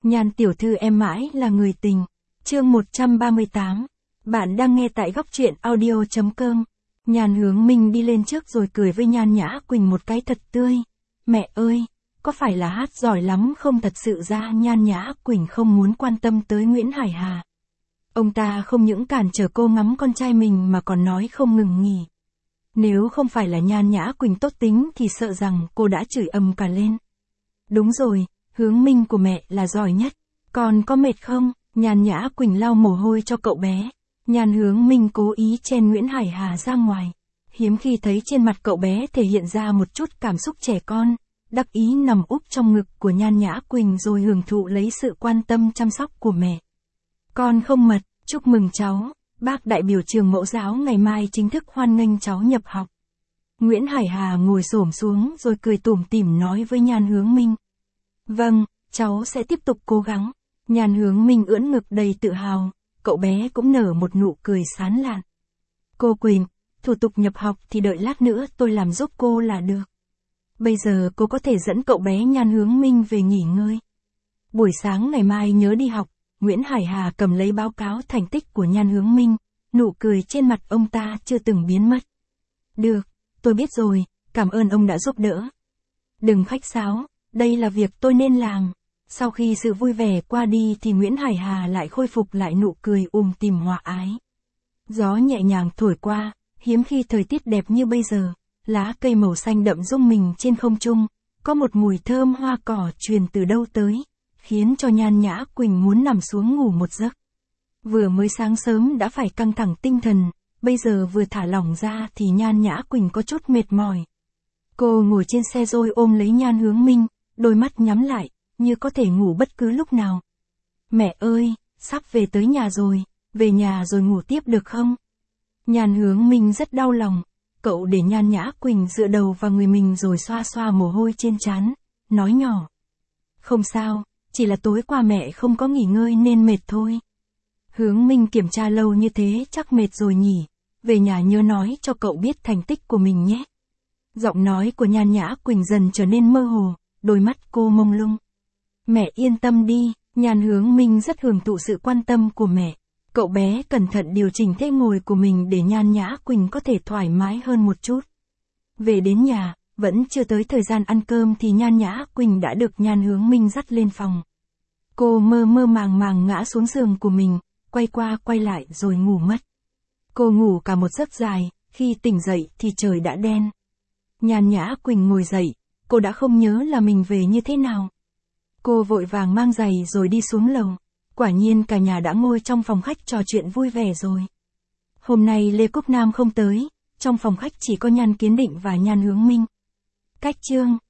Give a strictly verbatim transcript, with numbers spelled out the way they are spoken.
Nhan tiểu thư em mãi là người tình. Chương một trăm ba mươi tám. Bạn đang nghe tại góc truyện audio chấm com. Nhan Hướng Minh đi lên trước rồi cười với Nhan Nhã Quỳnh một cái thật tươi. Mẹ ơi, có phải là hát giỏi lắm không? Thật sự ra Nhan Nhã Quỳnh không muốn quan tâm tới Nguyễn Hải Hà. Ông ta không những cản trở cô ngắm con trai mình mà còn nói không ngừng nghỉ. Nếu không phải là Nhan Nhã Quỳnh tốt tính thì sợ rằng cô đã chửi ầm cả lên. Đúng rồi, Hướng Minh của mẹ là giỏi nhất. Còn có mệt không? Nhan Nhã Quỳnh lau mồ hôi cho cậu bé. Nhan Hướng Minh cố ý chen Nguyễn Hải Hà ra ngoài. Hiếm khi thấy trên mặt cậu bé thể hiện ra một chút cảm xúc trẻ con, đắc ý nằm úp trong ngực của Nhan Nhã Quỳnh rồi hưởng thụ lấy sự quan tâm chăm sóc của mẹ. Con không mật, chúc mừng cháu, bác đại biểu trường mẫu giáo ngày mai chính thức hoan nghênh cháu nhập học. Nguyễn Hải Hà ngồi xổm xuống rồi cười tủm tỉm nói với Nhan Hướng Minh. Vâng, cháu sẽ tiếp tục cố gắng. Nhan Hướng Minh ưỡn ngực đầy tự hào, cậu bé cũng nở một nụ cười sán lạn. Cô Quỳnh, thủ tục nhập học thì đợi lát nữa tôi làm giúp cô là được. Bây giờ cô có thể dẫn cậu bé Nhan Hướng Minh về nghỉ ngơi. Buổi sáng ngày mai nhớ đi học. Nguyễn Hải Hà cầm lấy báo cáo thành tích của Nhan Hướng Minh, nụ cười trên mặt ông ta chưa từng biến mất. Được, tôi biết rồi, cảm ơn ông đã giúp đỡ. Đừng khách sáo, đây là việc tôi nên làm. Sau khi sự vui vẻ qua đi thì Nguyễn Hải Hà lại khôi phục lại nụ cười um tùm hòa ái. Gió nhẹ nhàng thổi qua, hiếm khi thời tiết đẹp như bây giờ, lá cây màu xanh đậm rung mình trên không trung, có một mùi thơm hoa cỏ truyền từ đâu tới, khiến cho Nhan Nhã Quỳnh muốn nằm xuống ngủ một giấc. Vừa mới sáng sớm đã phải căng thẳng tinh thần, bây giờ vừa thả lỏng ra thì Nhan Nhã Quỳnh có chút mệt mỏi. Cô ngồi trên xe rồi ôm lấy Nhan Hướng Minh, đôi mắt nhắm lại, như có thể ngủ bất cứ lúc nào. Mẹ ơi, sắp về tới nhà rồi, về nhà rồi ngủ tiếp được không? Nhan Hướng Minh rất đau lòng, cậu để Nhan Nhã Quỳnh dựa đầu vào người mình rồi xoa xoa mồ hôi trên trán, nói nhỏ. Không sao, chỉ là tối qua mẹ không có nghỉ ngơi nên mệt thôi. Hướng Minh kiểm tra lâu như thế chắc mệt rồi nhỉ, về nhà nhớ nói cho cậu biết thành tích của mình nhé. Giọng nói của Nhan Nhã Quỳnh dần trở nên mơ hồ, đôi mắt cô mông lung. Mẹ yên tâm đi, Nhan Hướng Minh rất hưởng thụ sự quan tâm của mẹ. Cậu bé cẩn thận điều chỉnh thế ngồi của mình để Nhan Nhã Quỳnh có thể thoải mái hơn một chút. Về đến nhà, vẫn chưa tới thời gian ăn cơm thì Nhan Nhã Quỳnh đã được Nhan Hướng Minh dắt lên phòng. Cô mơ mơ màng màng ngã xuống giường của mình, quay qua quay lại rồi ngủ mất. Cô ngủ cả một giấc dài, khi tỉnh dậy thì trời đã đen. Nhan Nhã Quỳnh ngồi dậy, cô đã không nhớ là mình về như thế nào. Cô vội vàng mang giày rồi đi xuống lầu. Quả nhiên cả nhà đã ngồi trong phòng khách trò chuyện vui vẻ rồi. Hôm nay Lê Cúc Nam không tới, trong phòng khách chỉ có Nhan Kiến Định và Nhan Hướng Minh. Cách chương